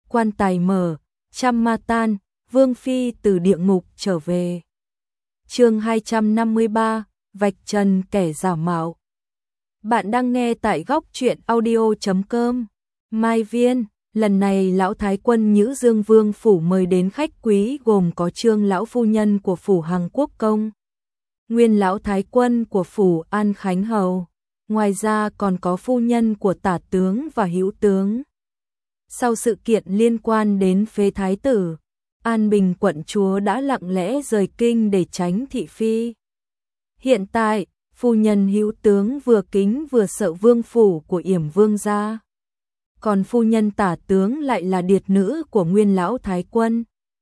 quan tài mở, trăm ma tan, Vương Phi từ địa ngục trở về. Chương 253, vạch trần kẻ giả mạo. Bạn đang nghe tại góc truyện audio.com. Mai Viên, lần này lão thái quân Nhữ Dương Vương phủ mời đến khách quý gồm có Trương lão phu nhân của phủ Hằng Quốc công, nguyên lão thái quân của phủ An Khánh hầu, ngoài ra còn có phu nhân của tả tướng và hữu tướng. Sau sự kiện liên quan đến phế thái tử, An Bình quận chúa đã lặng lẽ rời kinh để tránh thị phi. Hiện tại, phu nhân hữu tướng vừa kính vừa sợ vương phủ của Yểm Vương gia. Còn phu nhân tả tướng lại là điệt nữ của nguyên lão thái quân.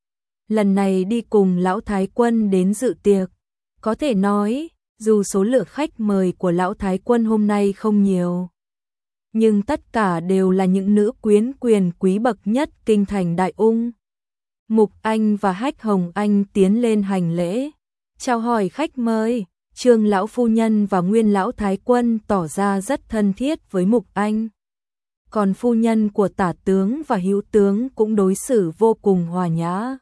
Lần này đi cùng lão thái quân đến dự tiệc. Có thể nói, dù số lượng khách mời của lão thái quân hôm nay không nhiều, nhưng tất cả đều là những nữ quyến quyền quý bậc nhất kinh thành Đại Ung. Mục Anh và Hách Hồng Anh tiến lên hành lễ, chào hỏi khách mời. Trương lão phu nhân và nguyên lão thái quân tỏ ra rất thân thiết với Mục Anh. Còn phu nhân của tả tướng và hữu tướng cũng đối xử vô cùng hòa nhã.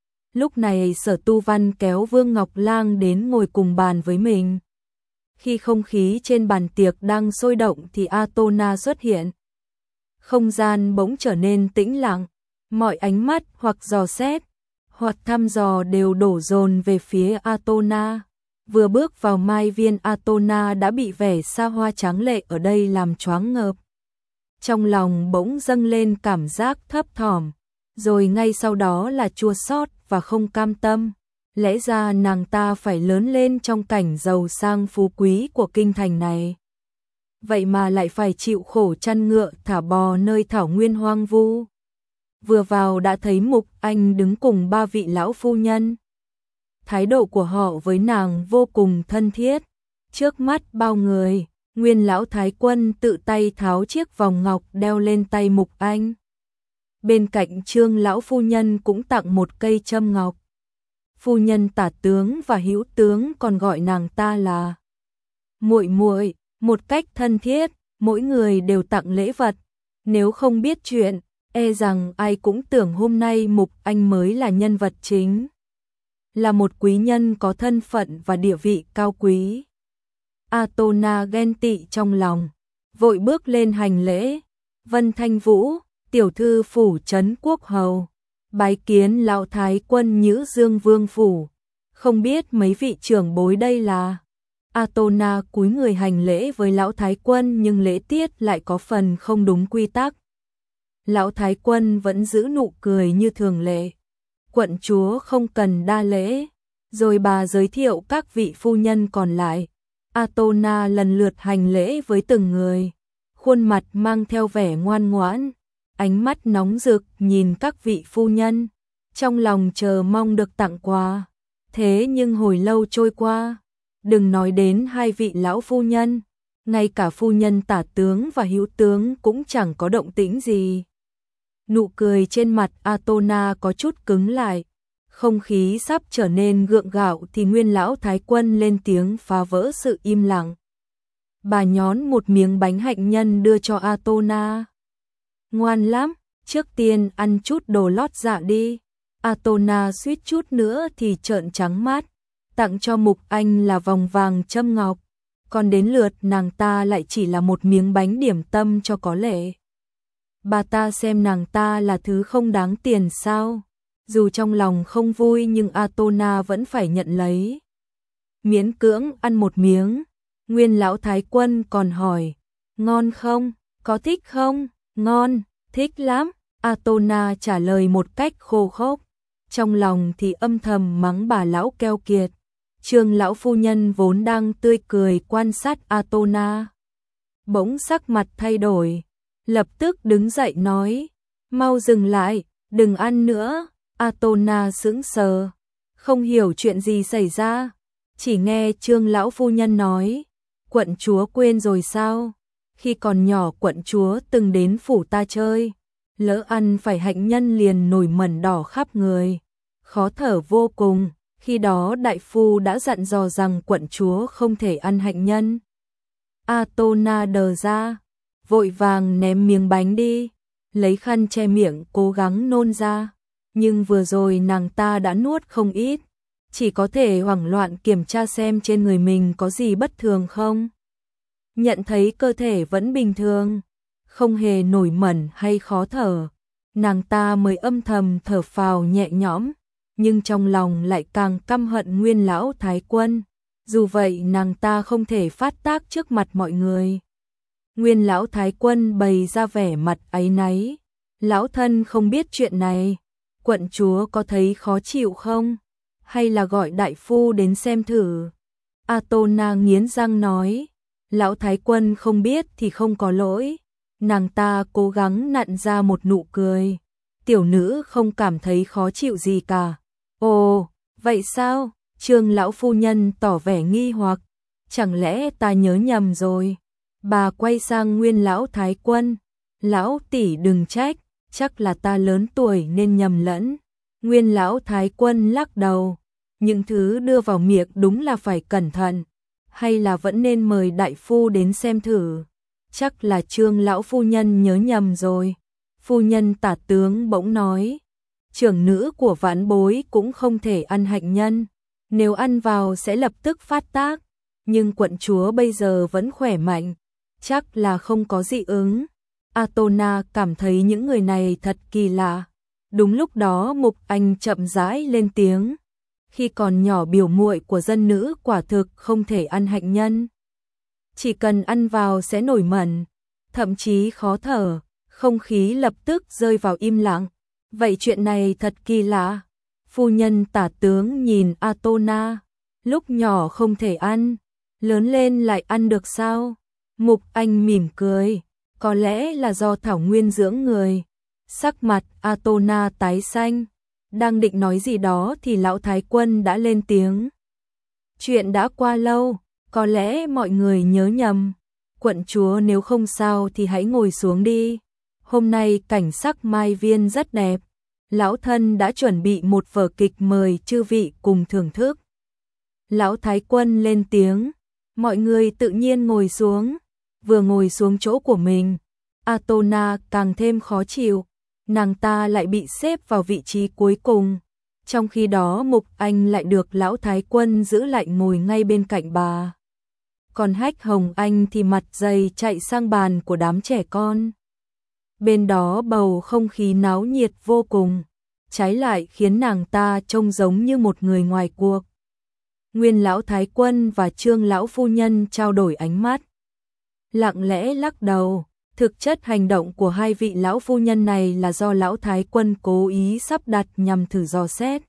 Lúc này Sở Tu Văn kéo Vương Ngọc Lang đến ngồi cùng bàn với mình. Khi không khí trên bàn tiệc đang sôi động thì Atona xuất hiện. Không gian bỗng trở nên tĩnh lặng, mọi ánh mắt hoặc dò xét, hoặc thăm dò đều đổ dồn về phía Atona. Vừa bước vào Mai Viên, Atona đã bị vẻ xa hoa tráng lệ ở đây làm choáng ngợp. Trong lòng bỗng dâng lên cảm giác thấp thỏm, rồi ngay sau đó là chua xót và không cam tâm. Lẽ ra nàng ta phải lớn lên trong cảnh giàu sang phú quý của kinh thành này, vậy mà lại phải chịu khổ chăn ngựa thả bò nơi thảo nguyên hoang vu. Vừa vào đã thấy Mục Anh đứng cùng ba vị lão phu nhân. Thái độ của họ với nàng vô cùng thân thiết. Trước mắt bao người, nguyên lão thái quân tự tay tháo chiếc vòng ngọc đeo lên tay Mục Anh. Bên cạnh Trương lão phu nhân cũng tặng một cây châm ngọc. Phu nhân tả tướng và hữu tướng còn gọi nàng ta là muội muội, một cách thân thiết, mỗi người đều tặng lễ vật. Nếu không biết chuyện, e rằng ai cũng tưởng hôm nay Mục Anh mới là nhân vật chính, là một quý nhân có thân phận và địa vị cao quý. Atona ghen tị trong lòng, vội bước lên hành lễ. Vân Thanh Vũ, tiểu thư phủ trấn quốc hầu, bái kiến lão thái quân Nhữ Dương Vương phủ. Không biết mấy vị trưởng bối đây là. Atona cúi người hành lễ với lão thái quân nhưng lễ tiết lại có phần không đúng quy tắc. Lão thái quân vẫn giữ nụ cười như thường lệ. Quận chúa không cần đa lễ. Rồi bà giới thiệu các vị phu nhân còn lại. Atona lần lượt hành lễ với từng người, khuôn mặt mang theo vẻ ngoan ngoãn, ánh mắt nóng rực nhìn các vị phu nhân, trong lòng chờ mong được tặng quà. Thế nhưng hồi lâu trôi qua, đừng nói đến hai vị lão phu nhân, ngay cả phu nhân tả tướng và hữu tướng cũng chẳng có động tĩnh gì. Nụ cười trên mặt Atona có chút cứng lại. Không khí sắp trở nên gượng gạo thì nguyên lão thái quân lên tiếng phá vỡ sự im lặng. Bà nhón một miếng bánh hạnh nhân đưa cho Atona. Ngoan lắm, trước tiên ăn chút đồ lót dạ đi. Atona suýt chút nữa thì trợn trắng mắt. Tặng cho Mục Anh là vòng vàng châm ngọc, còn đến lượt nàng ta lại chỉ là một miếng bánh điểm tâm cho có lệ. Bà ta xem nàng ta là thứ không đáng tiền sao? Dù trong lòng không vui nhưng Atona vẫn phải nhận lấy. Miễn cưỡng ăn một miếng, nguyên lão thái quân còn hỏi, ngon không, có thích không? Ngon, thích lắm, Atona trả lời một cách khô khốc. Trong lòng thì âm thầm mắng bà lão keo kiệt. Trương lão phu nhân vốn đang tươi cười quan sát Atona, bỗng sắc mặt thay đổi, lập tức đứng dậy nói, mau dừng lại, đừng ăn nữa. Atona sững sờ, không hiểu chuyện gì xảy ra, chỉ nghe Trương lão phu nhân nói, quận chúa quên rồi sao? Khi còn nhỏ quận chúa từng đến phủ ta chơi, lỡ ăn phải hạnh nhân liền nổi mẩn đỏ khắp người, khó thở vô cùng. Khi đó đại phu đã dặn dò rằng quận chúa không thể ăn hạnh nhân. Atona đờ ra, vội vàng ném miếng bánh đi. lấy khăn che miệng cố gắng nôn ra, nhưng vừa rồi nàng ta đã nuốt không ít, chỉ có thể hoảng loạn kiểm tra xem trên người mình có gì bất thường không. Nhận thấy cơ thể vẫn bình thường, không hề nổi mẩn hay khó thở, nàng ta mới âm thầm thở phào nhẹ nhõm, nhưng trong lòng lại càng căm hận Nguyên lão thái quân. Dù vậy nàng ta không thể phát tác trước mặt mọi người. Nguyên lão thái quân bày ra vẻ mặt áy náy. Lão thân không biết chuyện này, quận chúa có thấy khó chịu không? Hay là gọi đại phu đến xem thử? Atona nghiến răng nói. Lão thái quân không biết thì không có lỗi. Nàng ta cố gắng nặn ra một nụ cười. Tiểu nữ không cảm thấy khó chịu gì cả. Ồ, vậy sao? Trương lão phu nhân tỏ vẻ nghi hoặc. Chẳng lẽ ta nhớ nhầm rồi? Bà quay sang Nguyên lão thái quân. Lão tỷ đừng trách, chắc là ta lớn tuổi nên nhầm lẫn. Nguyên lão thái quân lắc đầu. Những thứ đưa vào miệng đúng là phải cẩn thận. Hay là vẫn nên mời đại phu đến xem thử. Chắc là Trương lão phu nhân nhớ nhầm rồi. Phu nhân Tả tướng bỗng nói. Trưởng nữ của vãn bối cũng không thể ăn hạnh nhân. Nếu ăn vào sẽ lập tức phát tác. Nhưng quận chúa bây giờ vẫn khỏe mạnh. Chắc là không có dị ứng. Atona cảm thấy những người này thật kỳ lạ. Đúng lúc đó Mục Anh chậm rãi lên tiếng. Khi còn nhỏ biểu muội của dân nữ quả thực không thể ăn hạnh nhân. Chỉ cần ăn vào sẽ nổi mẩn, thậm chí khó thở. Không khí lập tức rơi vào im lặng. Vậy chuyện này thật kỳ lạ. Phu nhân Tả tướng nhìn Atona. Lúc nhỏ không thể ăn, lớn lên lại ăn được sao? Mục Anh mỉm cười. Có lẽ là do thảo nguyên dưỡng người. Sắc mặt Atona tái xanh. Đang định nói gì đó thì lão thái quân đã lên tiếng. Chuyện đã qua lâu, có lẽ mọi người nhớ nhầm. Quận chúa nếu không sao thì hãy ngồi xuống đi. Hôm nay cảnh sắc Mai Viên rất đẹp. Lão thân đã chuẩn bị một vở kịch mời chư vị cùng thưởng thức. Lão thái quân lên tiếng. Mọi người tự nhiên ngồi xuống. Vừa ngồi xuống chỗ của mình, Atona càng thêm khó chịu. Nàng ta lại bị xếp vào vị trí cuối cùng. Trong khi đó Mục Anh lại được lão thái quân giữ lại ngồi ngay bên cạnh bà. Còn Hách Hồng Anh thì mặt dày chạy sang bàn của đám trẻ con. Bên đó bầu không khí náo nhiệt vô cùng, trái lại khiến nàng ta trông giống như một người ngoài cuộc. Nguyên lão thái quân và Trương lão phu nhân trao đổi ánh mắt, lặng lẽ lắc đầu. Thực chất hành động của hai vị lão phu nhân này là do lão thái quân cố ý sắp đặt nhằm thử dò xét.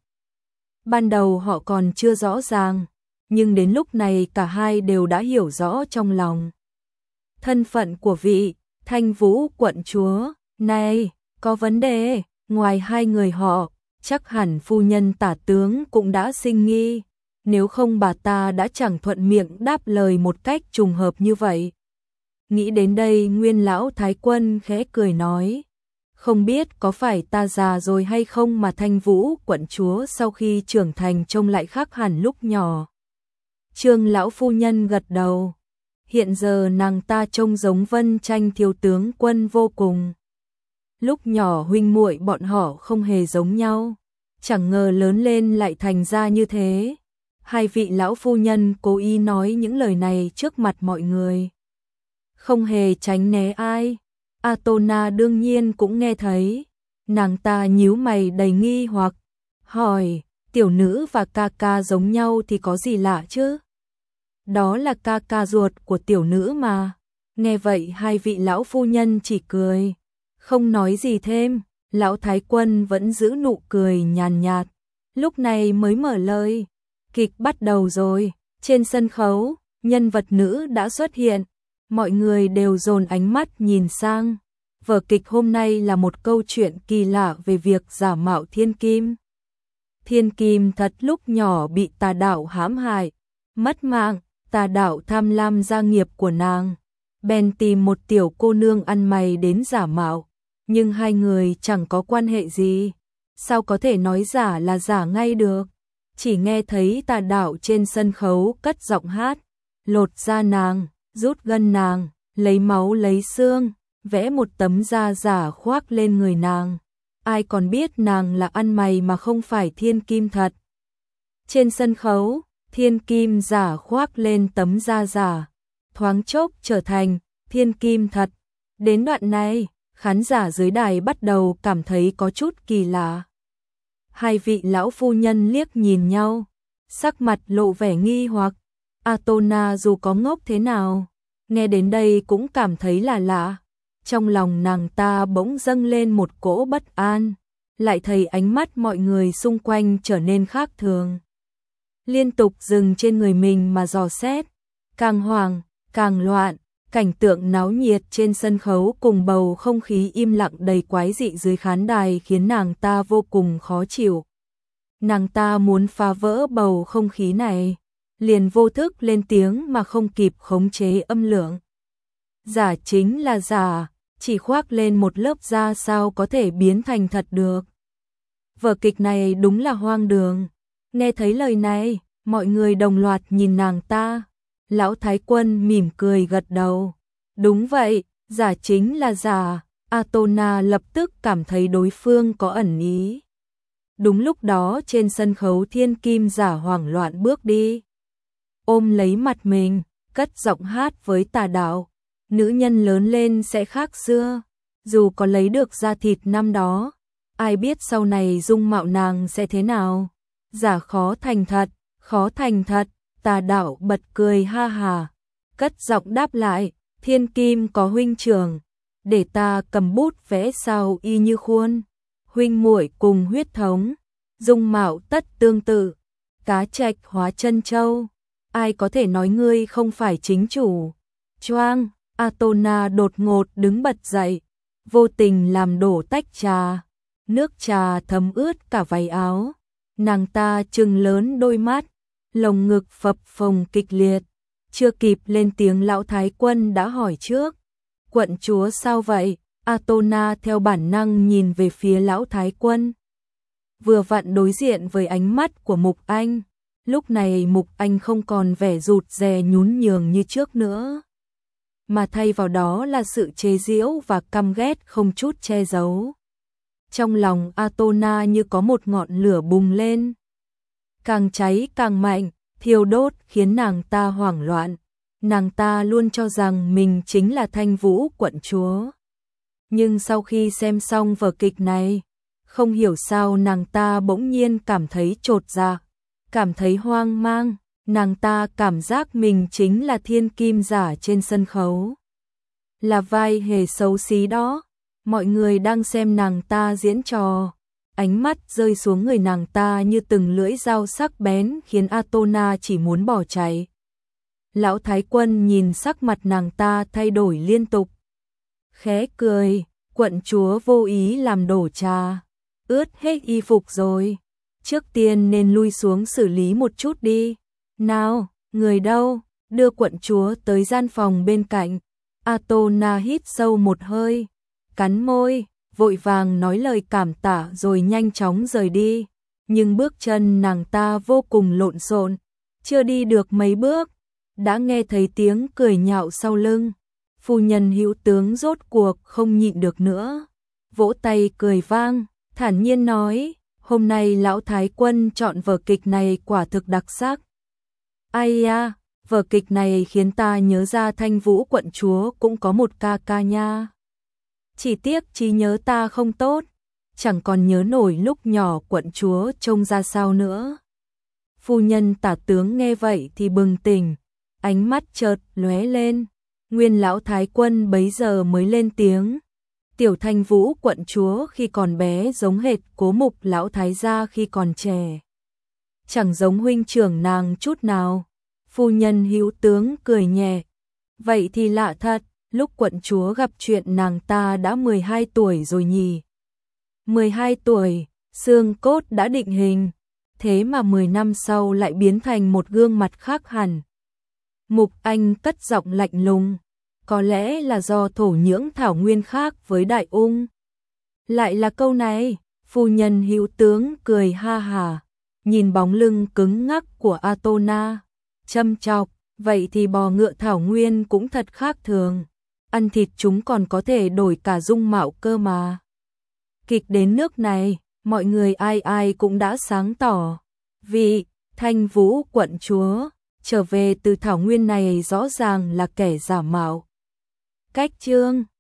Ban đầu họ còn chưa rõ ràng, nhưng đến lúc này cả hai đều đã hiểu rõ trong lòng. Thân phận của vị Thanh Vũ quận chúa này có vấn đề, ngoài hai người họ, chắc hẳn phu nhân Tả tướng cũng đã sinh nghi, nếu không bà ta đã chẳng thuận miệng đáp lời một cách trùng hợp như vậy. Nghĩ đến đây Nguyên lão thái quân khẽ cười nói. Không biết có phải ta già rồi hay không mà Thanh Vũ quận chúa sau khi trưởng thành trông lại khác hẳn lúc nhỏ. Trương lão phu nhân gật đầu. Hiện giờ nàng ta trông giống Vân Tranh thiếu tướng quân vô cùng. Lúc nhỏ huynh muội bọn họ không hề giống nhau. Chẳng ngờ lớn lên lại thành ra như thế. Hai vị lão phu nhân cố ý nói những lời này trước mặt mọi người. Không hề tránh né ai. Atona đương nhiên cũng nghe thấy. Nàng ta nhíu mày đầy nghi hoặc. Hỏi, tiểu nữ và ca ca giống nhau thì có gì lạ chứ? Đó là ca ca ruột của tiểu nữ mà. Nghe vậy hai vị lão phu nhân chỉ cười. Không nói gì thêm. Lão thái quân vẫn giữ nụ cười nhàn nhạt. Lúc này mới mở lời. Kịch bắt đầu rồi. Trên sân khấu, nhân vật nữ đã xuất hiện. Mọi người đều dồn ánh mắt nhìn sang. Vở kịch hôm nay là một câu chuyện kỳ lạ về việc giả mạo thiên kim. Thiên kim thật lúc nhỏ bị tà đạo hãm hại, mất mạng, tà đạo tham lam gia nghiệp của nàng. Bèn tìm một tiểu cô nương ăn mày đến giả mạo, nhưng hai người chẳng có quan hệ gì. Sao có thể nói giả là giả ngay được? Chỉ nghe thấy tà đạo trên sân khấu cất giọng hát, lột da nàng, rút gân nàng, lấy máu lấy xương, vẽ một tấm da giả khoác lên người nàng. Ai còn biết nàng là ăn mày mà không phải thiên kim thật. Trên sân khấu, thiên kim giả khoác lên tấm da giả, thoáng chốc trở thành thiên kim thật. Đến đoạn này, khán giả dưới đài bắt đầu cảm thấy có chút kỳ lạ. Hai vị lão phu nhân liếc nhìn nhau, sắc mặt lộ vẻ nghi hoặc. Atona dù có ngốc thế nào, nghe đến đây cũng cảm thấy là lạ. Trong lòng nàng ta bỗng dâng lên một cỗ bất an, lại thấy ánh mắt mọi người xung quanh trở nên khác thường. Liên tục dừng trên người mình mà dò xét, càng hoảng, càng loạn, cảnh tượng náo nhiệt trên sân khấu cùng bầu không khí im lặng đầy quái dị dưới khán đài khiến nàng ta vô cùng khó chịu. Nàng ta muốn phá vỡ bầu không khí này, liền vô thức lên tiếng mà không kịp khống chế âm lượng. Giả chính là giả, chỉ khoác lên một lớp da sao có thể biến thành thật được. Vở kịch này đúng là hoang đường. Nghe thấy lời này, mọi người đồng loạt nhìn nàng ta. Lão Thái Quân mỉm cười gật đầu. Đúng vậy, giả chính là giả. Atona lập tức cảm thấy đối phương có ẩn ý. Đúng lúc đó trên sân khấu thiên kim giả hoảng loạn bước đi, ôm lấy mặt mình, cất giọng hát với Tà Đạo. Nữ nhân lớn lên sẽ khác xưa, dù có lấy được da thịt năm đó, ai biết sau này dung mạo nàng sẽ thế nào. Giả khó thành thật, khó thành thật. Tà Đạo bật cười ha hà, cất giọng đáp lại, thiên kim có huynh trưởng, để ta cầm bút vẽ sao y như khuôn. Huynh muội cùng huyết thống, dung mạo tất tương tự, cá trạch hóa chân châu, ai có thể nói ngươi không phải chính chủ. Choang, Atona đột ngột đứng bật dậy, vô tình làm đổ tách trà, nước trà thấm ướt cả váy áo. Nàng ta trừng lớn đôi mắt, lồng ngực phập phồng kịch liệt, chưa kịp lên tiếng lão Thái Quân đã hỏi trước. Quận chúa sao vậy? Atona theo bản năng nhìn về phía lão Thái Quân. Vừa vặn đối diện với ánh mắt của Mục Anh, lúc này Mục Anh không còn vẻ rụt rè nhún nhường như trước nữa, mà thay vào đó là sự chế giễu và căm ghét không chút che giấu. Trong lòng Atona như có một ngọn lửa bùng lên, càng cháy càng mạnh, thiêu đốt khiến nàng ta hoảng loạn. Nàng ta luôn cho rằng mình chính là Thanh Vũ quận chúa. Nhưng sau khi xem xong vở kịch này, không hiểu sao nàng ta bỗng nhiên cảm thấy chột dạ, cảm thấy hoang mang. Nàng ta cảm giác mình chính là thiên kim giả trên sân khấu, là vai hề xấu xí đó. Mọi người đang xem nàng ta diễn trò, ánh mắt rơi xuống người nàng ta như từng lưỡi dao sắc bén khiến Atona chỉ muốn bỏ chạy. Lão Thái Quân nhìn sắc mặt nàng ta thay đổi liên tục, khẽ cười, quận chúa vô ý làm đổ trà, ướt hết y phục rồi, trước tiên nên lui xuống xử lý một chút đi. Nào, người đâu, đưa quận chúa tới gian phòng bên cạnh. Atona hít sâu một hơi, cắn môi, vội vàng nói lời cảm tạ rồi nhanh chóng rời đi. Nhưng bước chân nàng ta vô cùng lộn xộn, chưa đi được mấy bước, đã nghe thấy tiếng cười nhạo sau lưng. Phu nhân Hữu tướng rốt cuộc không nhịn được nữa, vỗ tay cười vang, thản nhiên nói, hôm nay lão Thái Quân chọn vở kịch này quả thực đặc sắc. Ai da, vở kịch này khiến ta nhớ ra Thanh Vũ quận chúa cũng có một ca ca nha. Chỉ tiếc trí nhớ ta không tốt, chẳng còn nhớ nổi lúc nhỏ quận chúa trông ra sao nữa. Phu nhân Tả tướng nghe vậy thì bừng tỉnh, ánh mắt chợt lóe lên. Nguyên lão Thái Quân bấy giờ mới lên tiếng, tiểu Thanh Vũ quận chúa khi còn bé giống hệt Cố Mục lão thái gia khi còn trẻ, chẳng giống huynh trưởng nàng chút nào. Phu nhân Hữu tướng cười nhẹ, vậy thì lạ thật, lúc quận chúa gặp chuyện nàng ta đã 12 tuổi rồi nhỉ. 12 tuổi, xương cốt đã định hình, thế mà 10 năm sau lại biến thành một gương mặt khác hẳn. Mục Anh cất giọng lạnh lùng, có lẽ là do thổ nhưỡng thảo nguyên khác với Đại Ung. Lại là câu này, phu nhân Hữu tướng cười ha hà, nhìn bóng lưng cứng ngắc của Atona, châm chọc, vậy thì bò ngựa thảo nguyên cũng thật khác thường. ăn thịt chúng còn có thể đổi cả dung mạo cơ mà. Kịch đến nước này, mọi người ai ai cũng đã sáng tỏ. Vị Thanh Vũ quận chúa trở về từ thảo nguyên này rõ ràng là kẻ giả mạo. Cách chương